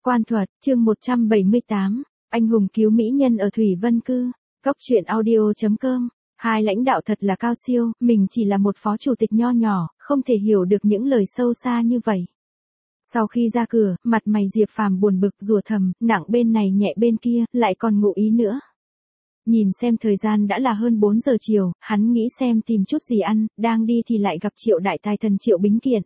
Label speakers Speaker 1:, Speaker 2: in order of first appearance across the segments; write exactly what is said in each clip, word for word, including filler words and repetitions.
Speaker 1: Quan thuật, chương một trăm bảy mươi tám, anh hùng cứu mỹ nhân ở Thủy Vân Cư, Cốc truyện audio chấm com. Hai lãnh đạo thật là cao siêu, mình chỉ là một phó chủ tịch nho nhỏ, không thể hiểu được những lời sâu xa như vậy. Sau khi ra cửa, mặt mày Diệp Phàm buồn bực rủa thầm, nặng bên này nhẹ bên kia, lại còn ngụ ý nữa. Nhìn xem thời gian đã là hơn bốn giờ chiều, hắn nghĩ xem tìm chút gì ăn, đang đi thì lại gặp Triệu đại tài thần Triệu Bính Kiện.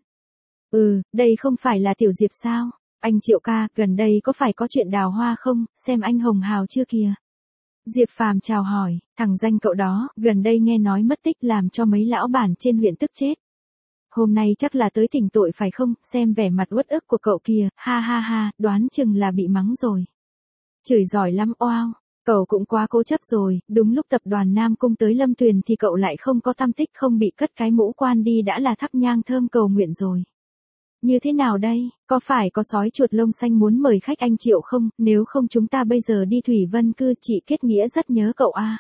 Speaker 1: Ừ, đây không phải là Tiểu Diệp sao? Anh Triệu ca, gần đây có phải có chuyện đào hoa không, xem anh hồng hào chưa kìa? Diệp Phàm chào hỏi, thằng danh cậu đó, gần đây nghe nói mất tích làm cho mấy lão bản trên huyện tức chết. Hôm nay chắc là tới tỉnh tội phải không, xem vẻ mặt uất ức của cậu kìa, ha ha ha, đoán chừng là bị mắng rồi. Chửi giỏi lắm oao, cậu cũng quá cố chấp rồi, đúng lúc tập đoàn Nam Cung tới Lâm Tuyền thì cậu lại không có tâm tích, không bị cất cái mũ quan đi đã là thắp nhang thơm cầu nguyện rồi. Như thế nào đây, có phải có sói chuột lông xanh muốn mời khách anh Triệu không, nếu không chúng ta bây giờ đi Thủy Vân Cư, chị Kết Nghĩa rất nhớ cậu a.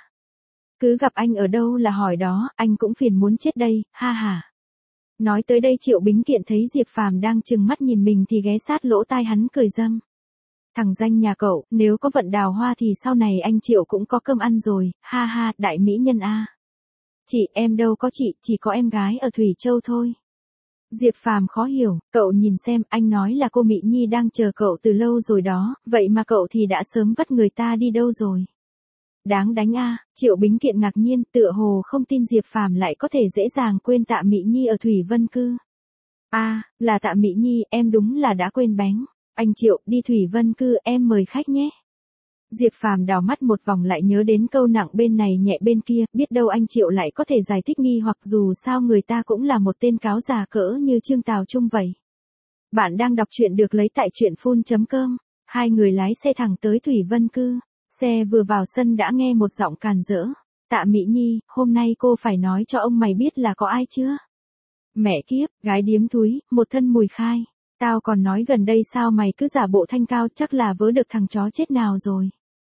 Speaker 1: Cứ gặp anh ở đâu là hỏi đó, anh cũng phiền muốn chết đây, ha ha. Nói tới đây Triệu Bính Kiện thấy Diệp Phàm đang trừng mắt nhìn mình thì ghé sát lỗ tai hắn cười dâm. Thằng danh nhà cậu, nếu có vận đào hoa thì sau này anh Triệu cũng có cơm ăn rồi, ha ha, đại mỹ nhân a. Chị, em đâu có chị, chỉ có em gái ở Thủy Châu thôi. Diệp Phàm khó hiểu, cậu nhìn xem, anh nói là cô Mỹ Nhi đang chờ cậu từ lâu rồi đó, vậy mà cậu thì đã sớm vất người ta đi đâu rồi. Đáng đánh a. Triệu Bính Kiện ngạc nhiên, tựa hồ không tin Diệp Phàm lại có thể dễ dàng quên Tạ Mỹ Nhi ở Thủy Vân Cư. A, à, là Tạ Mỹ Nhi, em đúng là đã quên bén. Anh Triệu, đi Thủy Vân Cư, em mời khách nhé. Diệp Phàm đảo mắt một vòng lại nhớ đến câu nặng bên này nhẹ bên kia, biết đâu anh Triệu lại có thể giải thích nghi hoặc dù sao người ta cũng là một tên cáo già cỡ như Trương Tào Trung vậy. Bạn đang đọc truyện được lấy tại truyện phun chấm com. Hai người lái xe thẳng tới Thủy Vân Cư. Xe vừa vào sân đã nghe một giọng càn rỡ. Tạ Mỹ Nhi, hôm nay cô phải nói cho ông mày biết là có ai chưa? Mẹ kiếp, gái điếm thúi, một thân mùi khai. Tao còn nói gần đây sao mày cứ giả bộ thanh cao, chắc là vớ được thằng chó chết nào rồi.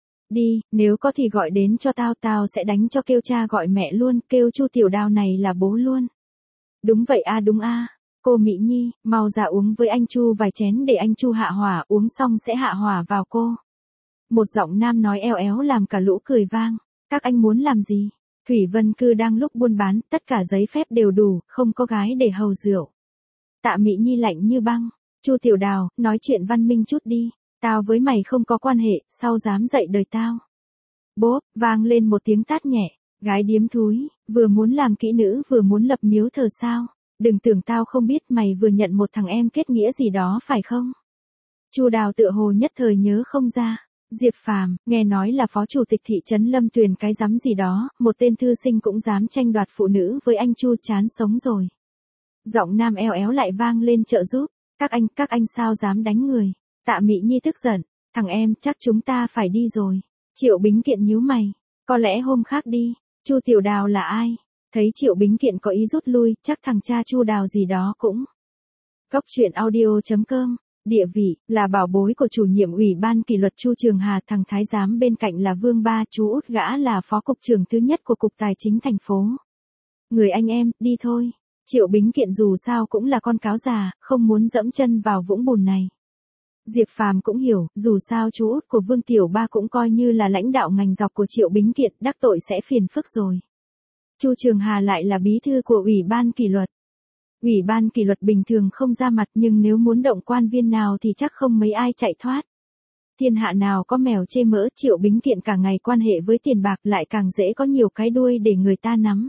Speaker 1: Đi, nếu có thì gọi đến cho tao, tao sẽ đánh cho kêu cha gọi mẹ luôn, kêu Chu Tiểu Đào này là bố luôn. Đúng vậy a, đúng a. Cô Mỹ Nhi, mau ra uống với anh Chu vài chén để anh Chu hạ hỏa, uống xong sẽ hạ hỏa vào cô. Một giọng nam nói eo éo làm cả lũ cười vang. Các anh muốn làm gì? Thủy Vân Cư đang lúc buôn bán, tất cả giấy phép đều đủ, không có gái để hầu rượu. Tạ Mỹ Nhi lạnh như băng. Chu Tiểu Đào, nói chuyện văn minh chút đi. Tao với mày không có quan hệ, sao dám dạy đời tao? Bốp, vang lên một tiếng tát nhẹ. Gái điếm thúi, vừa muốn làm kỹ nữ vừa muốn lập miếu thờ sao? Đừng tưởng tao không biết mày vừa nhận một thằng em kết nghĩa gì đó phải không? Chu Đào tựa hồ nhất thời nhớ không ra. Diệp Phàm, nghe nói là phó chủ tịch thị trấn Lâm Tuyền cái rắm gì đó, một tên thư sinh cũng dám tranh đoạt phụ nữ với anh Chu, chán sống rồi. Giọng nam eo éo lại vang lên trợ giúp. Các anh, các anh sao dám đánh người? Tạ Mỹ Nhi tức giận. Thằng em, chắc chúng ta phải đi rồi. Triệu Bính Kiện nhíu mày. Có lẽ hôm khác đi. Chu Tiểu Đào là ai? Thấy Triệu Bính Kiện có ý rút lui, chắc thằng cha Chu Đào gì đó cũng. Cốc truyện audio chấm com. Địa vị, là bảo bối của chủ nhiệm ủy ban kỷ luật Chu Trường Hà, thằng thái giám bên cạnh là Vương Ba, chú út gã là phó cục trưởng thứ nhất của cục tài chính thành phố. Người anh em, đi thôi. Triệu Bính Kiện dù sao cũng là con cáo già, không muốn dẫm chân vào vũng bùn này. Diệp Phàm cũng hiểu, dù sao chú út của Vương Tiểu Ba cũng coi như là lãnh đạo ngành dọc của Triệu Bính Kiện, đắc tội sẽ phiền phức rồi. Chu Trường Hà lại là bí thư của ủy ban kỷ luật. Ủy ban kỷ luật bình thường không ra mặt nhưng nếu muốn động quan viên nào thì chắc không mấy ai chạy thoát. Thiên hạ nào có mèo chê mỡ, Triệu Bính Kiện cả ngày quan hệ với tiền bạc lại càng dễ có nhiều cái đuôi để người ta nắm.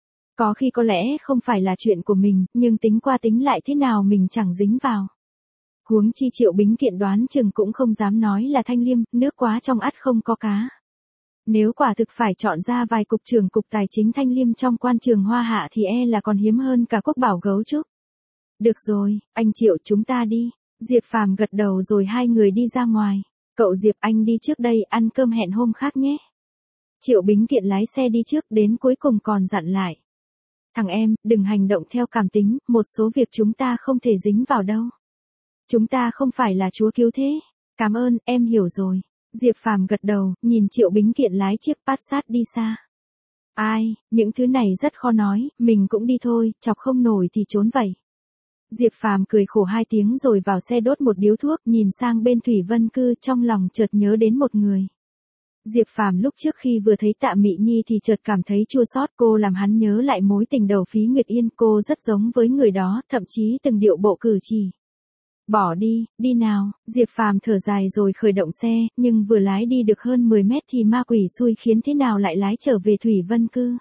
Speaker 1: Có khi có lẽ không phải là chuyện của mình, nhưng tính qua tính lại thế nào mình chẳng dính vào. Huống chi Triệu Bính Kiện đoán chừng cũng không dám nói là thanh liêm, nước quá trong ắt không có cá. Nếu quả thực phải chọn ra vài cục trưởng cục tài chính thanh liêm trong quan trường Hoa Hạ thì e là còn hiếm hơn cả Quốc Bảo Gấu Trúc. Được rồi, anh Triệu, chúng ta đi. Diệp Phàm gật đầu rồi hai người đi ra ngoài. Cậu Diệp, anh đi trước đây, ăn cơm hẹn hôm khác nhé. Triệu Bính Kiện lái xe đi trước, đến cuối cùng còn dặn lại. Thằng em, đừng hành động theo cảm tính, một số việc chúng ta không thể dính vào đâu. Chúng ta không phải là chúa cứu thế. Cảm ơn, em hiểu rồi. Diệp Phàm gật đầu, nhìn Triệu Bính Kiện lái chiếc Passat đi xa. Ai, những thứ này rất khó nói, mình cũng đi thôi, chọc không nổi thì trốn vậy. Diệp Phàm cười khổ hai tiếng rồi vào xe đốt một điếu thuốc, nhìn sang bên Thủy Vân Cư, trong lòng chợt nhớ đến một người. Diệp Phàm lúc trước khi vừa thấy Tạ Mị Nhi thì chợt cảm thấy chua xót, cô làm hắn nhớ lại mối tình đầu Phí Nguyệt Yên, cô rất giống với người đó, thậm chí từng điệu bộ cử chỉ. Bỏ đi, đi nào, Diệp Phàm thở dài rồi khởi động xe, nhưng vừa lái đi được hơn mười mét thì ma quỷ xui khiến thế nào lại lái trở về Thủy Vân Cư.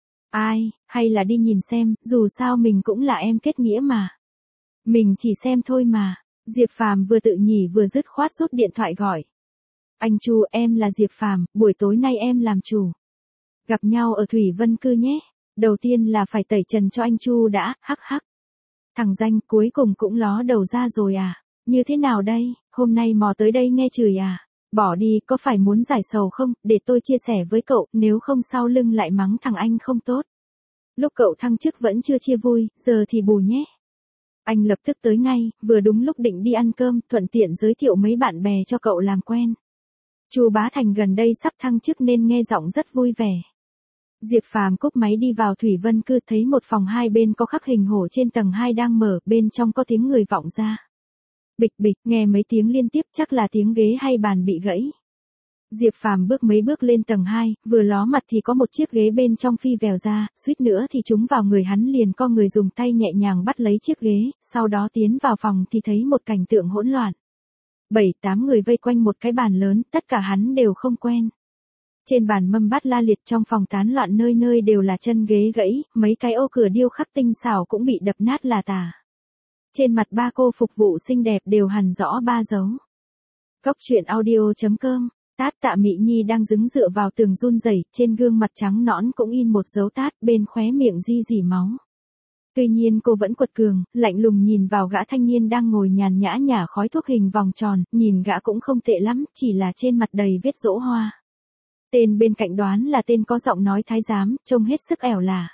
Speaker 1: Ai, hay là đi nhìn xem, dù sao mình cũng là em kết nghĩa mà. Mình chỉ xem thôi mà. Diệp Phàm vừa tự nhủ vừa dứt khoát rút điện thoại gọi. Anh Chu, em là Diệp Phàm, buổi tối nay em làm chủ. Gặp nhau ở Thủy Vân Cư nhé. Đầu tiên là phải tẩy trần cho anh Chu đã, hắc hắc. Thằng danh cuối cùng cũng ló đầu ra rồi à? Như thế nào đây, hôm nay mò tới đây nghe chửi à? Bỏ đi, có phải muốn giải sầu không, để tôi chia sẻ với cậu, nếu không sau lưng lại mắng thằng anh không tốt. Lúc cậu thăng chức vẫn chưa chia vui, giờ thì bù nhé. Anh lập tức tới ngay, vừa đúng lúc định đi ăn cơm, thuận tiện giới thiệu mấy bạn bè cho cậu làm quen. Chu Bá Thành gần đây sắp thăng chức nên nghe giọng rất vui vẻ. Diệp Phàm cúp máy đi vào Thủy Vân Cư, thấy một phòng hai bên có khắc hình hổ trên tầng hai đang mở, bên trong có tiếng người vọng ra. Bịch bịch, nghe mấy tiếng liên tiếp, chắc là tiếng ghế hay bàn bị gãy. Diệp Phàm bước mấy bước lên tầng hai, vừa ló mặt thì có một chiếc ghế bên trong phi vèo ra, suýt nữa thì trúng vào người hắn, liền co người dùng tay nhẹ nhàng bắt lấy chiếc ghế, sau đó tiến vào phòng thì thấy một cảnh tượng hỗn loạn. Bảy tám người vây quanh một cái bàn lớn, tất cả hắn đều không quen. Trên bàn mâm bát la liệt, trong phòng tán loạn, nơi nơi đều là chân ghế gãy, mấy cái ô cửa điêu khắc tinh xảo cũng bị đập nát là tả. Trên mặt ba cô phục vụ xinh đẹp đều hằn rõ ba dấu. Cốc truyện audio chấm com. Tát Tạ Mị Nhi đang đứng dựa vào tường run rẩy, trên gương mặt trắng nõn cũng in một dấu tát, bên khóe miệng ri rỉ máu. Tuy nhiên cô vẫn quật cường, lạnh lùng nhìn vào gã thanh niên đang ngồi nhàn nhã nhả khói thuốc hình vòng tròn, nhìn gã cũng không tệ lắm, chỉ là trên mặt đầy vết rỗ hoa. Tên bên cạnh đoán là tên có giọng nói thái giám, trông hết sức ẻo lả.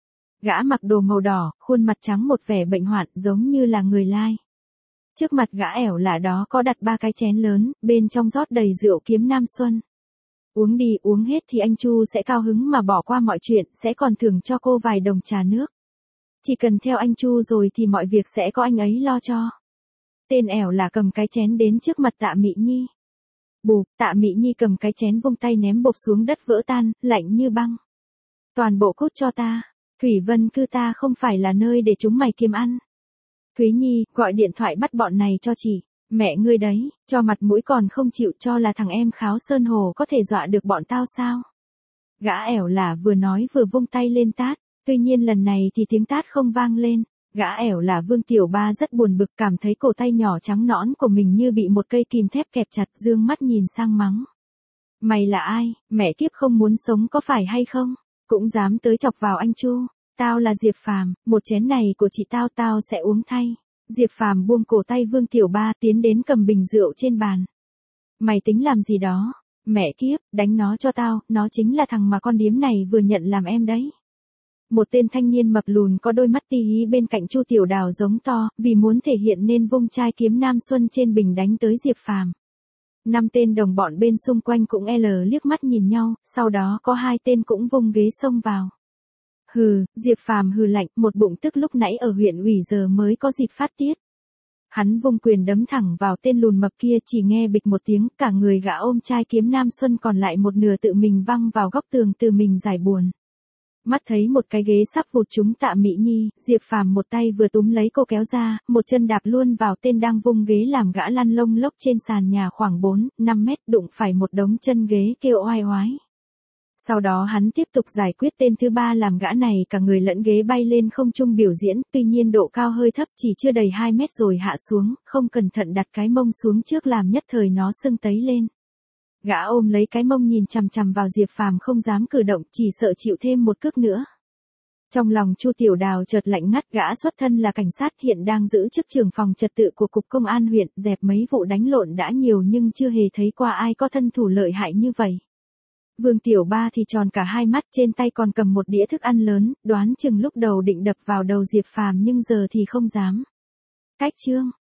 Speaker 1: Gã mặc đồ màu đỏ, khuôn mặt trắng một vẻ bệnh hoạn, giống như là người Lai. Trước mặt gã ẻo lả đó có đặt ba cái chén lớn, bên trong rót đầy rượu Kiếm Nam Xuân. Uống đi, uống hết thì anh Chu sẽ cao hứng mà bỏ qua mọi chuyện, sẽ còn thưởng cho cô vài đồng trà nước. Chỉ cần theo anh Chu rồi thì mọi việc sẽ có anh ấy lo cho. Tên ẻo lả cầm cái chén đến trước mặt Tạ Mị Nhi. Bụp, Tạ Mị Nhi cầm cái chén vung tay ném bộp xuống đất vỡ tan, lạnh như băng. Toàn bộ cút cho ta, Thủy Vân Cư ta không phải là nơi để chúng mày kiếm ăn. Thúy Nhi, gọi điện thoại bắt bọn này cho chị. Mẹ ngươi đấy, cho mặt mũi còn không chịu, cho là thằng em Kháo Sơn Hồ có thể dọa được bọn tao sao? Gã ẻo lả vừa nói vừa vung tay lên tát, tuy nhiên lần này thì tiếng tát không vang lên. Gã ẻo lả Vương Tiểu Ba rất buồn bực, cảm thấy cổ tay nhỏ trắng nõn của mình như bị một cây kìm thép kẹp chặt, dương mắt nhìn sang mắng. Mày là ai, mẹ kiếp không muốn sống có phải hay không? Cũng dám tới chọc vào anh Chu. Tao là Diệp Phàm, một chén này của chị tao tao sẽ uống thay. Diệp Phàm buông cổ tay Vương Tiểu Ba tiến đến cầm bình rượu trên bàn. Mày tính làm gì đó? Mẹ kiếp, đánh nó cho tao, nó chính là thằng mà con điếm này vừa nhận làm em đấy. Một tên thanh niên mập lùn có đôi mắt tí hí bên cạnh Chu Tiểu Đào giống to, vì muốn thể hiện nên vung chai Kiếm Nam Xuân trên bình đánh tới Diệp Phàm. Năm tên đồng bọn bên xung quanh cũng l liếc mắt nhìn nhau, sau đó có hai tên cũng vung ghế xông vào. Hừ, Diệp Phàm hừ lạnh, một bụng tức lúc nãy ở huyện ủy giờ mới có dịp phát tiết. Hắn vung quyền đấm thẳng vào tên lùn mập kia, chỉ nghe bịch một tiếng, cả người gã ôm chai Kiếm Nam Xuân còn lại một nửa tự mình văng vào góc tường, từ mình giải buồn. Mắt thấy một cái ghế sắp vụt trúng Tạ Mị Nhi, Diệp Phàm một tay vừa túm lấy cô kéo ra, một chân đạp luôn vào tên đang vung ghế làm gã lăn lông lốc trên sàn nhà khoảng bốn năm mét, đụng phải một đống chân ghế kêu oai oái. Sau đó hắn tiếp tục giải quyết tên thứ ba làm gã này cả người lẫn ghế bay lên không trung biểu diễn, tuy nhiên độ cao hơi thấp, chỉ chưa đầy hai mét rồi hạ xuống, không cẩn thận đặt cái mông xuống trước làm nhất thời nó sưng tấy lên. Gã ôm lấy cái mông nhìn chằm chằm vào Diệp Phàm không dám cử động, chỉ sợ chịu thêm một cước nữa. Trong lòng Chu Tiểu Đào chợt lạnh ngắt, gã xuất thân là cảnh sát hiện đang giữ chức trưởng phòng trật tự của cục công an huyện, dẹp mấy vụ đánh lộn đã nhiều nhưng chưa hề thấy qua ai có thân thủ lợi hại như vậy. Vương Tiểu Ba thì tròn cả hai mắt, trên tay còn cầm một đĩa thức ăn lớn, đoán chừng lúc đầu định đập vào đầu Diệp Phàm nhưng giờ thì không dám. Cách chương